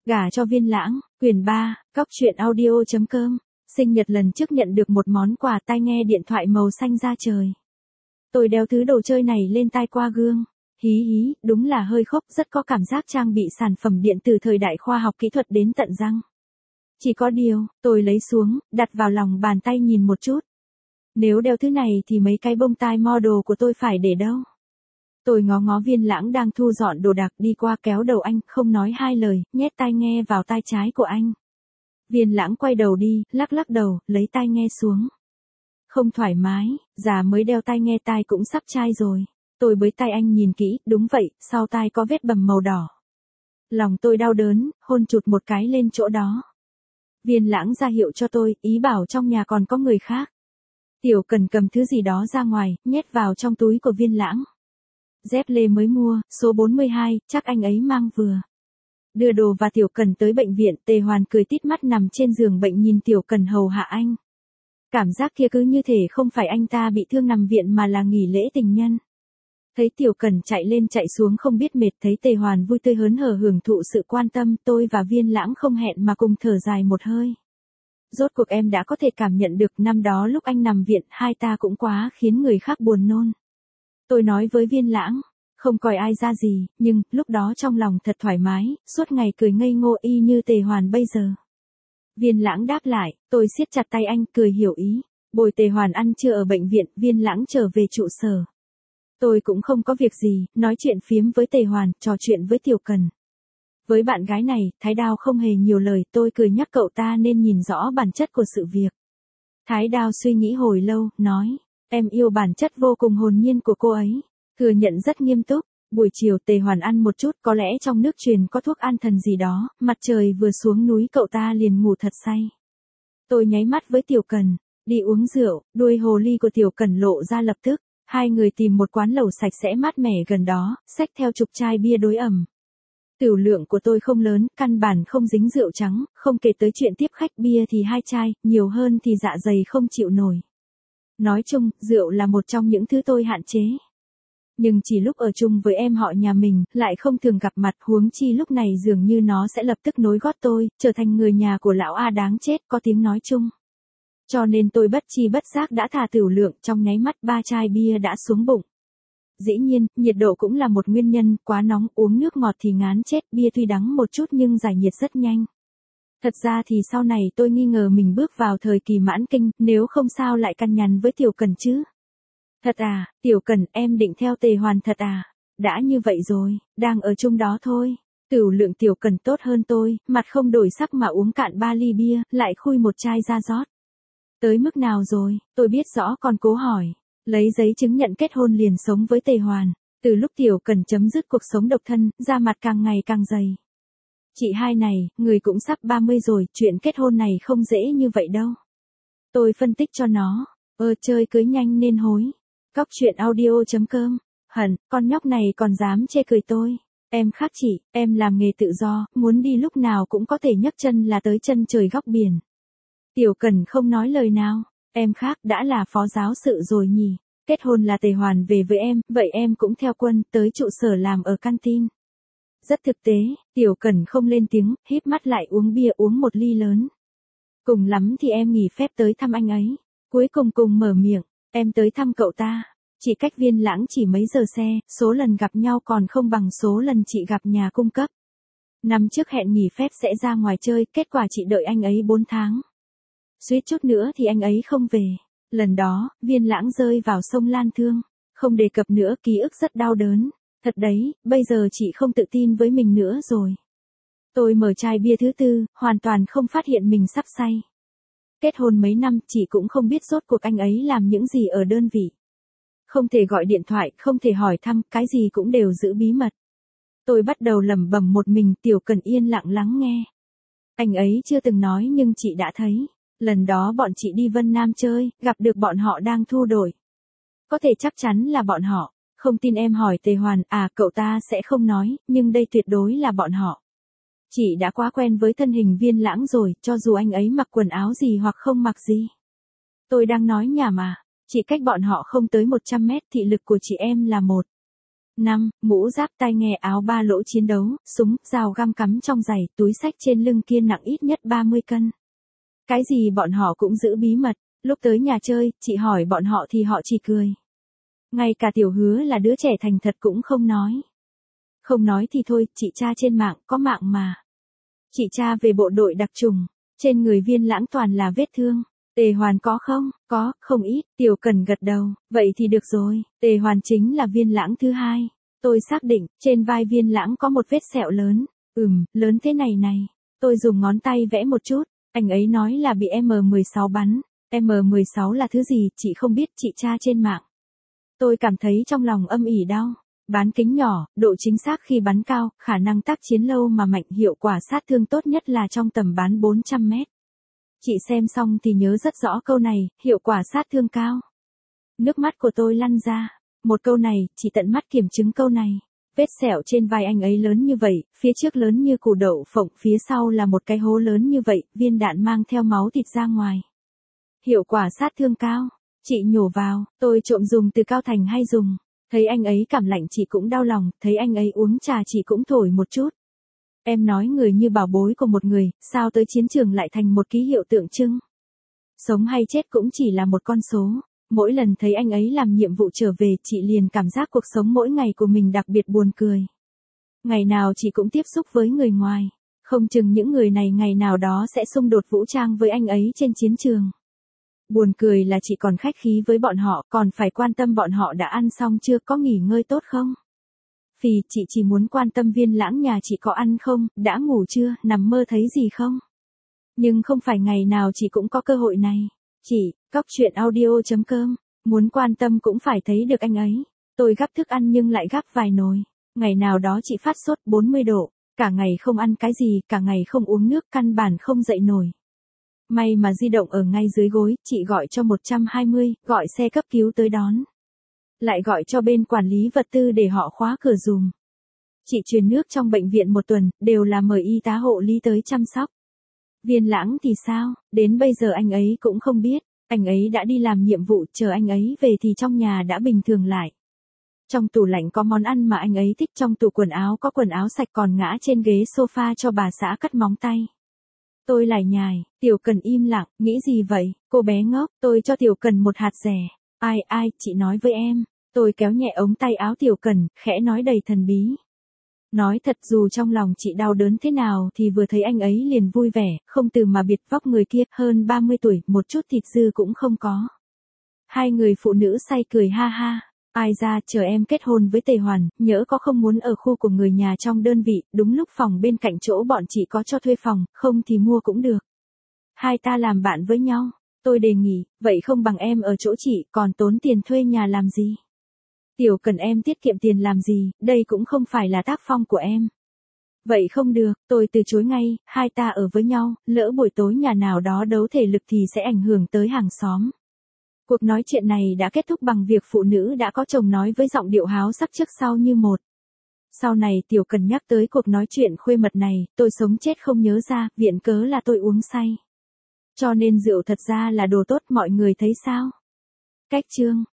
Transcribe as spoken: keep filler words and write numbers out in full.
Gả cho Viên Lãng, quyển ba, cóc truyện audio chấm com. Sinh nhật lần trước nhận được một món quà tai nghe điện thoại màu xanh da trời. Tôi đeo thứ đồ chơi này lên tai qua gương. Hí hí, đúng là hơi khốc, rất có cảm giác trang bị sản phẩm điện từ thời đại khoa học kỹ thuật đến tận răng. Chỉ có điều, tôi lấy xuống, đặt vào lòng bàn tay nhìn một chút. Nếu đeo thứ này thì mấy cái bông tai model của tôi phải để đâu? Tôi ngó ngó Viên Lãng đang thu dọn đồ đạc đi qua kéo đầu anh, không nói hai lời, nhét tai nghe vào tai trái của anh. Viên Lãng quay đầu đi, lắc lắc đầu, lấy tai nghe xuống. Không thoải mái, già mới đeo tai nghe tai cũng sắp chai rồi. Tôi bới tai anh nhìn kỹ, đúng vậy, sau tai có vết bầm màu đỏ. Lòng tôi đau đớn, hôn chụt một cái lên chỗ đó. Viên Lãng ra hiệu cho tôi, ý bảo trong nhà còn có người khác. Tiểu Cần cầm thứ gì đó ra ngoài, nhét vào trong túi của Viên Lãng. Dép lê mới mua, số bốn mươi hai, chắc anh ấy mang vừa. Đưa đồ và Tiểu Cần tới bệnh viện, Tề Hoàn cười tít mắt nằm trên giường bệnh nhìn Tiểu Cần hầu hạ anh. Cảm giác kia cứ như thể không phải anh ta bị thương nằm viện mà là nghỉ lễ tình nhân. Thấy Tiểu Cần chạy lên chạy xuống không biết mệt, thấy Tề Hoàn vui tươi hớn hở hưởng thụ sự quan tâm, tôi và Viên Lãng không hẹn mà cùng thở dài một hơi. Rốt cuộc em đã có thể cảm nhận được năm đó lúc anh nằm viện, hai ta cũng quá khiến người khác buồn nôn. Tôi nói với Viên Lãng, không coi ai ra gì, nhưng, lúc đó trong lòng thật thoải mái, suốt ngày cười ngây ngô y như Tề Hoàn bây giờ. Viên Lãng đáp lại, tôi siết chặt tay anh, cười hiểu ý. Bồi Tề Hoàn ăn trưa ở bệnh viện, Viên Lãng trở về trụ sở. Tôi cũng không có việc gì, nói chuyện phiếm với Tề Hoàn, trò chuyện với Tiểu Cần. Với bạn gái này, Thái Đao không hề nhiều lời, tôi cười nhắc cậu ta nên nhìn rõ bản chất của sự việc. Thái Đao suy nghĩ hồi lâu, nói, em yêu bản chất vô cùng hồn nhiên của cô ấy. Thừa nhận rất nghiêm túc. Buổi chiều Tề Hoàn ăn một chút, có lẽ trong nước truyền có thuốc an thần gì đó, mặt trời vừa xuống núi cậu ta liền ngủ thật say. Tôi nháy mắt với Tiểu Cần, đi uống rượu, đuôi hồ ly của Tiểu Cần lộ ra lập tức. Hai người tìm một quán lẩu sạch sẽ mát mẻ gần đó, xách theo chục chai bia đối ẩm. Tửu lượng của tôi không lớn, căn bản không dính rượu trắng, không kể tới chuyện tiếp khách, bia thì hai chai, nhiều hơn thì dạ dày không chịu nổi. Nói chung, rượu là một trong những thứ tôi hạn chế. Nhưng chỉ lúc ở chung với em họ nhà mình, lại không thường gặp mặt, huống chi lúc này dường như nó sẽ lập tức nối gót tôi, trở thành người nhà của lão A đáng chết, có tiếng nói chung. Cho nên tôi bất chi bất giác đã thả tửu lượng, trong nháy mắt ba chai bia đã xuống bụng. Dĩ nhiên, nhiệt độ cũng là một nguyên nhân, quá nóng, uống nước ngọt thì ngán chết, bia tuy đắng một chút nhưng giải nhiệt rất nhanh. Thật ra thì sau này tôi nghi ngờ mình bước vào thời kỳ mãn kinh, nếu không sao lại cằn nhằn với Tiểu Cần chứ. Thật à, Tiểu Cần, em định theo Tề Hoàn thật à? Đã như vậy rồi, đang ở chung đó thôi. Tửu lượng Tiểu Cần tốt hơn tôi, mặt không đổi sắc mà uống cạn ba ly bia, lại khui một chai ra rót. Tới mức nào rồi, tôi biết rõ còn cố hỏi. Lấy giấy chứng nhận kết hôn liền sống với Tề Hoàn. Từ lúc Tiểu Cần chấm dứt cuộc sống độc thân, da mặt càng ngày càng dày. Chị hai này, người cũng sắp ba mươi rồi, chuyện kết hôn này không dễ như vậy đâu. Tôi phân tích cho nó, ơ chơi cưới nhanh nên hối. Cóc truyện audio chấm com. Hận, con nhóc này còn dám chê cười tôi. Em khác chị, em làm nghề tự do, muốn đi lúc nào cũng có thể nhấc chân là tới chân trời góc biển. Tiểu Cần không nói lời nào, em khác đã là phó giáo sự rồi nhỉ. Kết hôn là Tề Hoàn về với em, vậy em cũng theo quân, tới trụ sở làm ở canteen. Rất thực tế, Tiểu Cần không lên tiếng, híp mắt lại uống bia uống một ly lớn. Cùng lắm thì em nghỉ phép tới thăm anh ấy. Cuối cùng cùng mở miệng, em tới thăm cậu ta. Chỉ cách Viên Lãng chỉ mấy giờ xe, số lần gặp nhau còn không bằng số lần chị gặp nhà cung cấp. Năm trước hẹn nghỉ phép sẽ ra ngoài chơi, kết quả chị đợi anh ấy bốn tháng. Suýt chút nữa thì anh ấy không về. Lần đó, Viên Lãng rơi vào sông Lan Thương. Không đề cập nữa, ký ức rất đau đớn. Thật đấy, bây giờ chị không tự tin với mình nữa rồi. Tôi mở chai bia thứ tư, hoàn toàn không phát hiện mình sắp say. Kết hôn mấy năm, chị cũng không biết rốt cuộc anh ấy làm những gì ở đơn vị. Không thể gọi điện thoại, không thể hỏi thăm, cái gì cũng đều giữ bí mật. Tôi bắt đầu lẩm bẩm một mình, Tiểu Cần yên lặng lắng nghe. Anh ấy chưa từng nói nhưng chị đã thấy. Lần đó bọn chị đi Vân Nam chơi, gặp được bọn họ đang thu đổi. Có thể chắc chắn là bọn họ. Không tin em hỏi Tề Hoàn, à cậu ta sẽ không nói, nhưng đây tuyệt đối là bọn họ. Chị đã quá quen với thân hình Viên Lãng rồi, cho dù anh ấy mặc quần áo gì hoặc không mặc gì. Tôi đang nói nhảm mà, chỉ cách bọn họ không tới một trăm mét, thị lực của chị em là một. năm. Mũ giáp tai nghe áo ba lỗ chiến đấu, súng, dao găm cắm trong giày, túi xách trên lưng kia nặng ít nhất ba mươi cân. Cái gì bọn họ cũng giữ bí mật, lúc tới nhà chơi, chị hỏi bọn họ thì họ chỉ cười. Ngay cả Tiểu Hứa là đứa trẻ thành thật cũng không nói. Không nói thì thôi, chị tra trên mạng, có mạng mà. Chị tra về bộ đội đặc trùng, trên người Viên Lãng toàn là vết thương. Tề Hoàn có không? Có, không ít. Tiểu Cần gật đầu, vậy thì được rồi. Tề Hoàn chính là Viên Lãng thứ hai. Tôi xác định, trên vai Viên Lãng có một vết sẹo lớn. Ừm, lớn thế này này. Tôi dùng ngón tay vẽ một chút. Anh ấy nói là bị M mười sáu bắn. M mười sáu là thứ gì, chị không biết, chị tra trên mạng. Tôi cảm thấy trong lòng âm ỉ đau. Bán kính nhỏ, độ chính xác khi bắn cao, khả năng tác chiến lâu mà mạnh, hiệu quả sát thương tốt nhất là trong tầm bắn bốn trăm mét. Chị xem xong thì nhớ rất rõ câu này, hiệu quả sát thương cao. Nước mắt của tôi lăn ra. Một câu này, chị tận mắt kiểm chứng câu này. Vết sẹo trên vai anh ấy lớn như vậy, phía trước lớn như củ đậu phộng, phía sau là một cái hố lớn như vậy, viên đạn mang theo máu thịt ra ngoài. Hiệu quả sát thương cao. Chị nhổ vào, tôi trộm dùng từ Cao Thành hay dùng. Thấy anh ấy cảm lạnh chị cũng đau lòng, thấy anh ấy uống trà chị cũng thổi một chút. Em nói người như bảo bối của một người, sao tới chiến trường lại thành một ký hiệu tượng trưng. Sống hay chết cũng chỉ là một con số. Mỗi lần thấy anh ấy làm nhiệm vụ trở về, chị liền cảm giác cuộc sống mỗi ngày của mình đặc biệt buồn cười. Ngày nào chị cũng tiếp xúc với người ngoài. Không chừng những người này ngày nào đó sẽ xung đột vũ trang với anh ấy trên chiến trường. Buồn cười là chị còn khách khí với bọn họ, còn phải quan tâm bọn họ đã ăn xong chưa, có nghỉ ngơi tốt không. Phì, chị chỉ muốn quan tâm Viên Lãng nhà chị có ăn không, đã ngủ chưa, nằm mơ thấy gì không. Nhưng không phải ngày nào chị cũng có cơ hội này. Chị, cóc truyện audio chấm com, muốn quan tâm cũng phải thấy được anh ấy. Tôi gắp thức ăn nhưng lại gắp vài nồi. Ngày nào đó chị phát sốt bốn mươi độ, cả ngày không ăn cái gì, cả ngày không uống nước, căn bản không dậy nổi. May mà di động ở ngay dưới gối, chị gọi cho một trăm hai mươi, gọi xe cấp cứu tới đón. Lại gọi cho bên quản lý vật tư để họ khóa cửa dùm. Chị truyền nước trong bệnh viện một tuần, đều là mời y tá hộ lý tới chăm sóc. Viên Lãng thì sao, đến bây giờ anh ấy cũng không biết, anh ấy đã đi làm nhiệm vụ, chờ anh ấy về thì trong nhà đã bình thường lại. Trong tủ lạnh có món ăn mà anh ấy thích, trong tủ quần áo có quần áo sạch còn ngã trên ghế sofa cho bà xã cắt móng tay. Tôi lải nhải, Tiểu Cần im lặng, nghĩ gì vậy, cô bé ngốc, tôi cho Tiểu Cần một hạt rẻ. Ai ai, chị nói với em. Tôi kéo nhẹ ống tay áo Tiểu Cần, khẽ nói đầy thần bí. Nói thật dù trong lòng chị đau đớn thế nào thì vừa thấy anh ấy liền vui vẻ, không từ mà biệt vóc người kia, hơn ba mươi tuổi, một chút thịt dư cũng không có. Hai người phụ nữ say cười ha ha. Ai ra, chờ em kết hôn với Tề Hoàn, nhỡ có không muốn ở khu của người nhà trong đơn vị, đúng lúc phòng bên cạnh chỗ bọn chị có cho thuê phòng, không thì mua cũng được. Hai ta làm bạn với nhau, tôi đề nghị, vậy không bằng em ở chỗ chị, còn tốn tiền thuê nhà làm gì? Tiểu Cần em tiết kiệm tiền làm gì, đây cũng không phải là tác phong của em. Vậy không được, tôi từ chối ngay, hai ta ở với nhau, lỡ buổi tối nhà nào đó đấu thể lực thì sẽ ảnh hưởng tới hàng xóm. Cuộc nói chuyện này đã kết thúc bằng việc phụ nữ đã có chồng nói với giọng điệu háo sắc trước sau như một. Sau này Tiểu Cần nhắc tới cuộc nói chuyện khuê mật này, tôi sống chết không nhớ ra, viện cớ là tôi uống say. Cho nên rượu thật ra là đồ tốt, mọi người thấy sao? Cách chương